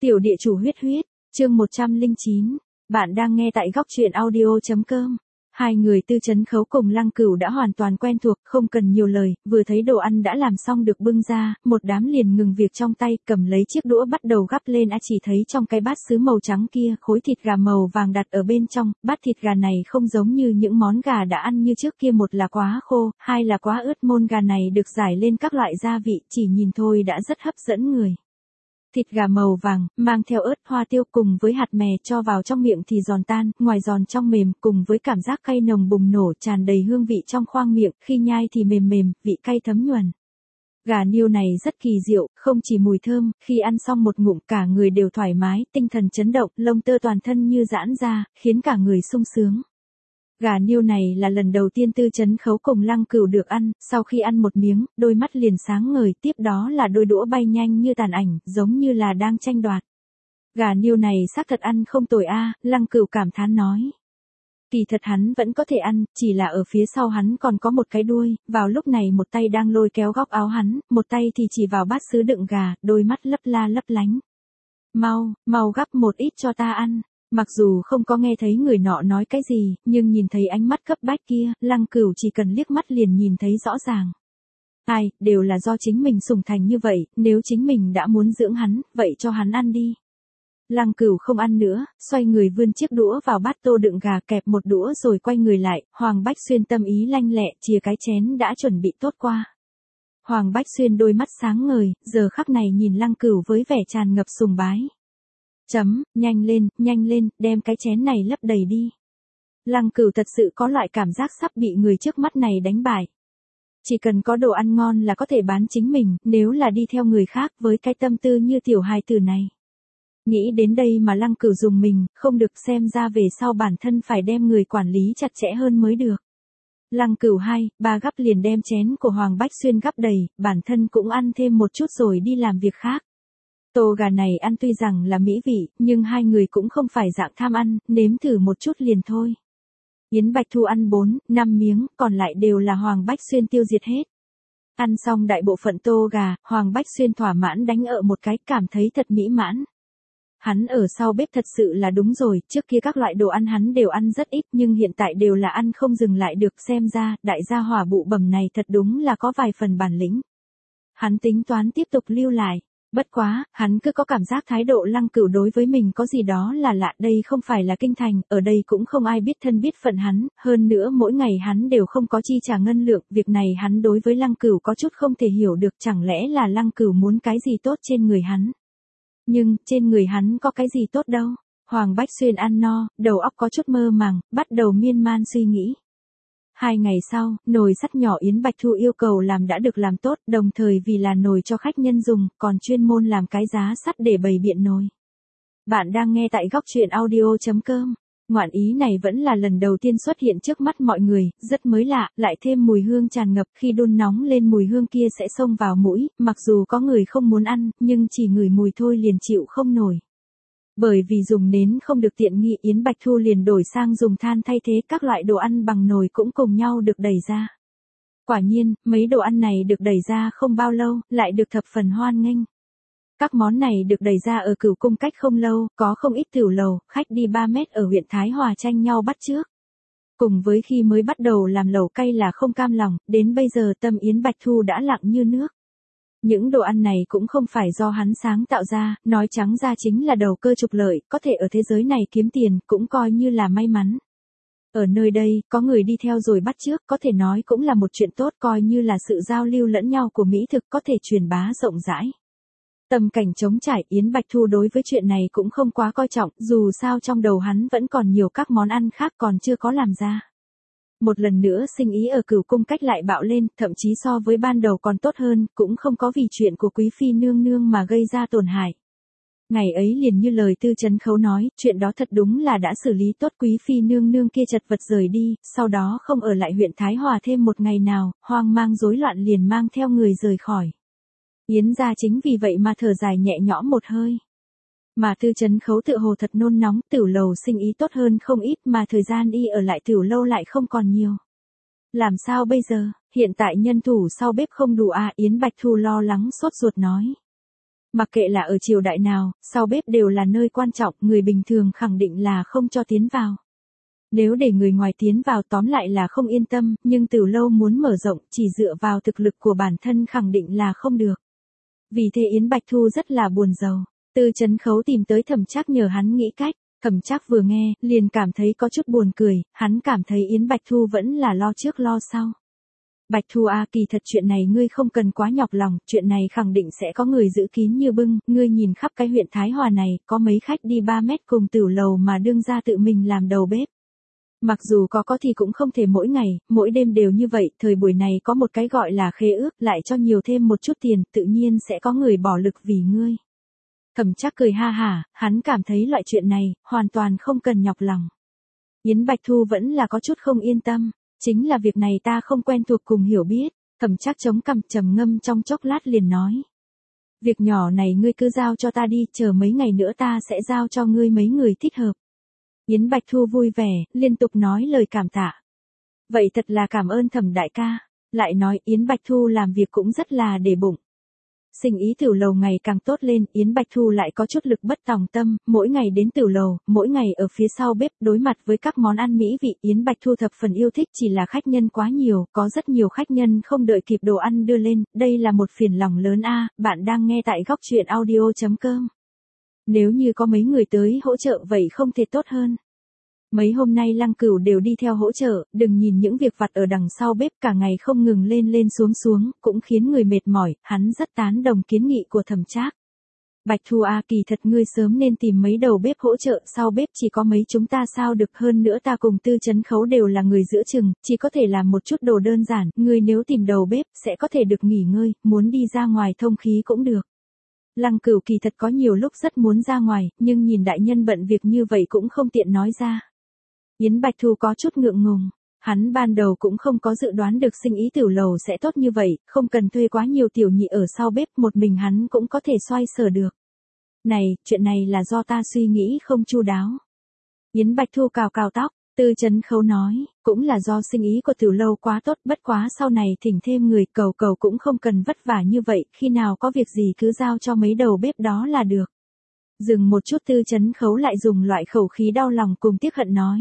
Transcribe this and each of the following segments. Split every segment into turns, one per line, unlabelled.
Tiểu địa chủ huyết huyết, chương 109. Bạn đang nghe tại góc truyện audio.com. Hai người Tư Chấn Khấu cùng Lăng Cửu đã hoàn toàn quen thuộc, không cần nhiều lời, vừa thấy đồ ăn đã làm xong được bưng ra, một đám liền ngừng việc trong tay, cầm lấy chiếc đũa bắt đầu gắp lên. Chỉ thấy trong cái bát sứ màu trắng kia, khối thịt gà màu vàng đặt ở bên trong, bát thịt gà này không giống như những món gà đã ăn như trước kia, một là quá khô, hai là quá ướt. Môn gà này được rải lên các loại gia vị, chỉ nhìn thôi đã rất hấp dẫn người. Thịt gà màu vàng, mang theo ớt, hoa tiêu cùng với hạt mè cho vào trong miệng thì giòn tan, ngoài giòn trong mềm, cùng với cảm giác cay nồng bùng nổ tràn đầy hương vị trong khoang miệng, khi nhai thì mềm mềm, vị cay thấm nhuần. Gà niêu này rất kỳ diệu, không chỉ mùi thơm, khi ăn xong một ngụm cả người đều thoải mái, tinh thần chấn động, lông tơ toàn thân như giãn ra, khiến cả người sung sướng. Gà niêu này là lần đầu tiên Tư Chấn Khấu cùng Lăng Cửu được ăn, sau khi ăn một miếng, đôi mắt liền sáng ngời, tiếp đó là đôi đũa bay nhanh như tàn ảnh, giống như là đang tranh đoạt. Gà niêu này xác thật ăn không tồi a, Lăng Cửu cảm thán nói. Kỳ thật hắn vẫn có thể ăn, chỉ là ở phía sau hắn còn có một cái đuôi, vào lúc này một tay đang lôi kéo góc áo hắn, một tay thì chỉ vào bát sứ đựng gà, đôi mắt lấp la lấp lánh. Mau gắp một ít cho ta ăn. Mặc dù không có nghe thấy người nọ nói cái gì, nhưng nhìn thấy ánh mắt cấp bách kia, Lăng Cửu chỉ cần liếc mắt liền nhìn thấy rõ ràng. Đều là do chính mình sủng thành như vậy, nếu chính mình đã muốn dưỡng hắn, vậy cho hắn ăn đi. Lăng Cửu không ăn nữa, xoay người vươn chiếc đũa vào bát tô đựng gà, kẹp một đũa rồi quay người lại, Hoàng Bách Xuyên tâm ý lanh lẹ, chìa cái chén đã chuẩn bị tốt qua. Hoàng Bách Xuyên đôi mắt sáng ngời, giờ khắc này nhìn Lăng Cửu với vẻ tràn ngập sùng bái. Nhanh lên, đem cái chén này lấp đầy đi. Lăng Cửu thật sự có loại cảm giác sắp bị người trước mắt này đánh bại. Chỉ cần có đồ ăn ngon là có thể bán chính mình, nếu là đi theo người khác với cái tâm tư như tiểu hài tử này. Nghĩ đến đây mà Lăng Cửu dùng mình, không được, xem ra về sau bản thân phải đem người quản lý chặt chẽ hơn mới được. Lăng Cửu 2-3 gắp liền đem chén của Hoàng Bách Xuyên gắp đầy, bản thân cũng ăn thêm một chút rồi đi làm việc khác. Tô gà này ăn tuy rằng là mỹ vị, nhưng hai người cũng không phải dạng tham ăn, nếm thử một chút liền thôi. Yến Bạch Thu ăn 4-5 miếng, còn lại đều là Hoàng Bách Xuyên tiêu diệt hết. Ăn xong đại bộ phận tô gà, Hoàng Bách Xuyên thỏa mãn đánh ợ một cái, cảm thấy thật mỹ mãn. Hắn ở sau bếp thật sự là đúng rồi, trước kia các loại đồ ăn hắn đều ăn rất ít, nhưng hiện tại đều là ăn không dừng lại được, xem ra, đại gia hỏa bụ bẩm này thật đúng là có vài phần bản lĩnh. Hắn tính toán tiếp tục lưu lại. Bất quá, hắn cứ có cảm giác thái độ Lăng Cửu đối với mình có gì đó là lạ, đây không phải là kinh thành, ở đây cũng không ai biết thân biết phận hắn, hơn nữa mỗi ngày hắn đều không có chi trả ngân lượng, việc này hắn đối với Lăng Cửu có chút không thể hiểu được, chẳng lẽ là Lăng Cửu muốn cái gì tốt trên người hắn. Nhưng, trên người hắn có cái gì tốt đâu. Hoàng Bách Xuyên ăn no, đầu óc có chút mơ màng, bắt đầu miên man suy nghĩ. 2 ngày sau, nồi sắt nhỏ Yến Bạch Thu yêu cầu làm đã được làm tốt, đồng thời vì là nồi cho khách nhân dùng, còn chuyên môn làm cái giá sắt để bày biện nồi. Bạn đang nghe tại góc truyện audio.com. Ngoạn ý này vẫn là lần đầu tiên xuất hiện trước mắt mọi người, rất mới lạ, lại thêm mùi hương tràn ngập, khi đun nóng lên mùi hương kia sẽ xông vào mũi, mặc dù có người không muốn ăn, nhưng chỉ ngửi mùi thôi liền chịu không nổi. Bởi vì dùng nến không được tiện nghi, Yến Bạch Thu liền đổi sang dùng than thay thế, các loại đồ ăn bằng nồi cũng cùng nhau được đẩy ra. Quả nhiên, mấy đồ ăn này được đẩy ra không bao lâu, lại được thập phần hoan nghênh. Các món này được đẩy ra ở Cửu Cung cách không lâu, có không ít tiểu lầu, khách đi 3 mét ở huyện Thái Hòa tranh nhau bắt chước. Cùng với khi mới bắt đầu làm lẩu cay là không cam lòng, đến bây giờ tâm Yến Bạch Thu đã lặng như nước. Những đồ ăn này cũng không phải do hắn sáng tạo ra, nói trắng ra chính là đầu cơ trục lợi, có thể ở thế giới này kiếm tiền, cũng coi như là may mắn. Ở nơi đây, có người đi theo rồi bắt chước, có thể nói cũng là một chuyện tốt, coi như là sự giao lưu lẫn nhau của mỹ thực có thể truyền bá rộng rãi. Tâm cảnh trống trải, Yến Bạch Thu đối với chuyện này cũng không quá coi trọng, dù sao trong đầu hắn vẫn còn nhiều các món ăn khác còn chưa có làm ra. Một lần nữa sinh ý ở Cửu Cung cách lại bạo lên, thậm chí so với ban đầu còn tốt hơn, cũng không có vì chuyện của Quý Phi nương nương mà gây ra tổn hại. Ngày ấy liền như lời Tư Chấn Khấu nói, chuyện đó thật đúng là đã xử lý tốt, Quý Phi nương nương kia chật vật rời đi, sau đó không ở lại huyện Thái Hòa thêm một ngày nào, hoang mang rối loạn liền mang theo người rời khỏi. Yến gia chính vì vậy mà thở dài nhẹ nhõm một hơi. Mà Tư Chấn Khấu tự hồ thật nôn nóng, tiểu lầu sinh ý tốt hơn không ít mà thời gian đi ở lại tiểu lâu lại không còn nhiều. Làm sao bây giờ, hiện tại nhân thủ sau bếp không đủ à, Yến Bạch Thu lo lắng sốt ruột nói. Mặc kệ là ở triều đại nào, sau bếp đều là nơi quan trọng, người bình thường khẳng định là không cho tiến vào. Nếu để người ngoài tiến vào tóm lại là không yên tâm, nhưng Tửu lâu muốn mở rộng, chỉ dựa vào thực lực của bản thân khẳng định là không được. Vì thế Yến Bạch Thu rất là buồn rầu. Tư Chấn Khấu tìm tới Thẩm Trác nhờ hắn nghĩ cách. Thẩm Trác vừa nghe, liền cảm thấy có chút buồn cười, hắn cảm thấy Yến Bạch Thu vẫn là lo trước lo sau. Bạch Thu à, kỳ thật chuyện này ngươi không cần quá nhọc lòng, chuyện này khẳng định sẽ có người giữ kín như bưng, ngươi nhìn khắp cái huyện Thái Hòa này, có mấy khách đi 3 mét cùng Tửu lầu mà đương ra tự mình làm đầu bếp. Mặc dù có thì cũng không thể mỗi ngày, mỗi đêm đều như vậy, thời buổi này có một cái gọi là khế ước, lại cho nhiều thêm một chút tiền, tự nhiên sẽ có người bỏ lực vì ngươi. Thẩm Trác cười ha hả, hắn cảm thấy loại chuyện này, hoàn toàn không cần nhọc lòng. Yến Bạch Thu vẫn là có chút không yên tâm, chính là việc này ta không quen thuộc cùng hiểu biết. Thẩm Trác chống cằm trầm ngâm trong chốc lát liền nói. Việc nhỏ này ngươi cứ giao cho ta đi, chờ mấy ngày nữa ta sẽ giao cho ngươi mấy người thích hợp. Yến Bạch Thu vui vẻ, liên tục nói lời cảm tạ. Vậy thật là cảm ơn Thẩm đại ca. Lại nói Yến Bạch Thu làm việc cũng rất là để bụng. Sinh ý Tửu lầu ngày càng tốt lên, Yến Bạch Thu lại có chút lực bất tòng tâm, mỗi ngày đến Tửu lầu, mỗi ngày ở phía sau bếp đối mặt với các món ăn mỹ vị, Yến Bạch Thu thập phần yêu thích, chỉ là khách nhân quá nhiều, có rất nhiều khách nhân không đợi kịp đồ ăn đưa lên, đây là một phiền lòng lớn a. Bạn đang nghe tại Góc Truyện Audio.com. Nếu như có mấy người tới hỗ trợ vậy không thể tốt hơn. Mấy hôm nay Lăng Cửu đều đi theo hỗ trợ, đừng nhìn những việc vặt ở đằng sau bếp cả ngày không ngừng lên lên xuống xuống, cũng khiến người mệt mỏi, hắn rất tán đồng kiến nghị của Thẩm Trác. Bạch Thu à, kỳ thật ngươi sớm nên tìm mấy đầu bếp hỗ trợ, sau bếp chỉ có mấy chúng ta sao được, hơn nữa ta cùng Tư Chấn Khấu đều là người giữa chừng, chỉ có thể làm một chút đồ đơn giản, ngươi nếu tìm đầu bếp, sẽ có thể được nghỉ ngơi, muốn đi ra ngoài thông khí cũng được. Lăng Cửu kỳ thật có nhiều lúc rất muốn ra ngoài, nhưng nhìn đại nhân bận việc như vậy cũng không tiện nói ra. Yến Bạch Thu có chút ngượng ngùng, hắn ban đầu cũng không có dự đoán được sinh ý Tửu lầu sẽ tốt như vậy, không cần thuê quá nhiều tiểu nhị ở sau bếp, một mình hắn cũng có thể xoay sở được. Này, chuyện này là do ta suy nghĩ không chu đáo. Yến Bạch Thu cào cào tóc, Tư Chấn Khấu nói, cũng là do sinh ý của Tửu lâu quá tốt, bất quá sau này thỉnh thêm người, cầu cũng không cần vất vả như vậy, khi nào có việc gì cứ giao cho mấy đầu bếp đó là được. Dừng một chút Tư Chấn Khấu lại dùng loại khẩu khí đau lòng cùng tiếc hận nói.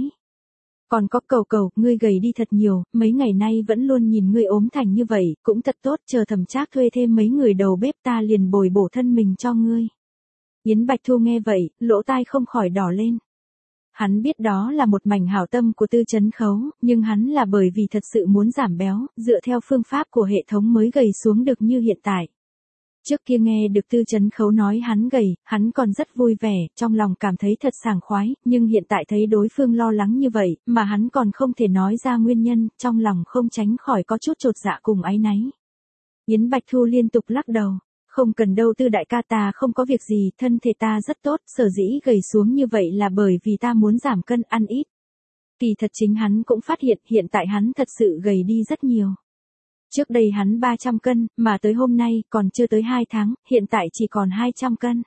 Còn có cầu, ngươi gầy đi thật nhiều, mấy ngày nay vẫn luôn nhìn ngươi ốm thành như vậy, cũng thật tốt, chờ Thẩm Trác thuê thêm mấy người đầu bếp ta liền bồi bổ thân mình cho ngươi. Yến Bạch Thu nghe vậy, lỗ tai không khỏi đỏ lên. Hắn biết đó là một mảnh hảo tâm của Tư Chấn Khấu, nhưng hắn là bởi vì thật sự muốn giảm béo, dựa theo phương pháp của hệ thống mới gầy xuống được như hiện tại. Trước kia nghe được Tư Chấn Khấu nói hắn gầy, hắn còn rất vui vẻ, trong lòng cảm thấy thật sảng khoái, nhưng hiện tại thấy đối phương lo lắng như vậy, mà hắn còn không thể nói ra nguyên nhân, trong lòng không tránh khỏi có chút chột dạ cùng áy náy. Yến Bạch Thu liên tục lắc đầu, không cần đâu Tư đại ca, ta không có việc gì, thân thể ta rất tốt, sở dĩ gầy xuống như vậy là bởi vì ta muốn giảm cân, ăn ít. Kỳ thật chính hắn cũng phát hiện tại hắn thật sự gầy đi rất nhiều. Trước đây hắn 300 cân, mà tới hôm nay còn chưa tới 2 tháng, hiện tại chỉ còn 200 cân.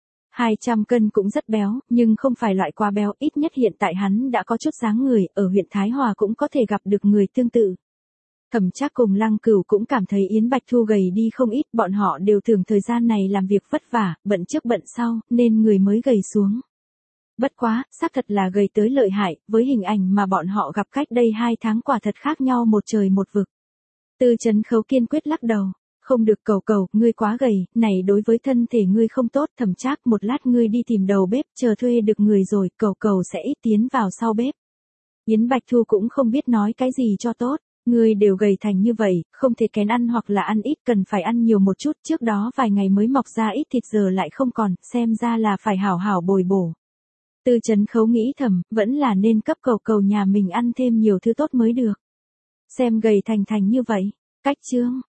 200 cân cũng rất béo, nhưng không phải loại quá béo, ít nhất hiện tại hắn đã có chút dáng người, ở huyện Thái Hòa cũng có thể gặp được người tương tự. Thẩm Trác cùng Lăng Cửu cũng cảm thấy Yến Bạch Thu gầy đi không ít, bọn họ đều tưởng thời gian này làm việc vất vả, bận trước bận sau, nên người mới gầy xuống. Bất quá, xác thật là gầy tới lợi hại, với hình ảnh mà bọn họ gặp cách đây 2 tháng quả thật khác nhau một trời một vực. Tư Chấn Khấu kiên quyết lắc đầu, không được cầu, ngươi quá gầy, này đối với thân thể ngươi không tốt, Thẩm Trác một lát ngươi đi tìm đầu bếp, chờ thuê được người rồi, cầu sẽ ít tiến vào sau bếp. Yến Bạch Thu cũng không biết nói cái gì cho tốt, ngươi đều gầy thành như vậy, không thể kén ăn hoặc là ăn ít, cần phải ăn nhiều một chút, trước đó vài ngày mới mọc ra ít thịt giờ lại không còn, xem ra là phải hảo hảo bồi bổ. Tư Chấn Khấu nghĩ thầm, vẫn là nên cấp cầu nhà mình ăn thêm nhiều thứ tốt mới được. Xem gầy thành như vậy. Cách chương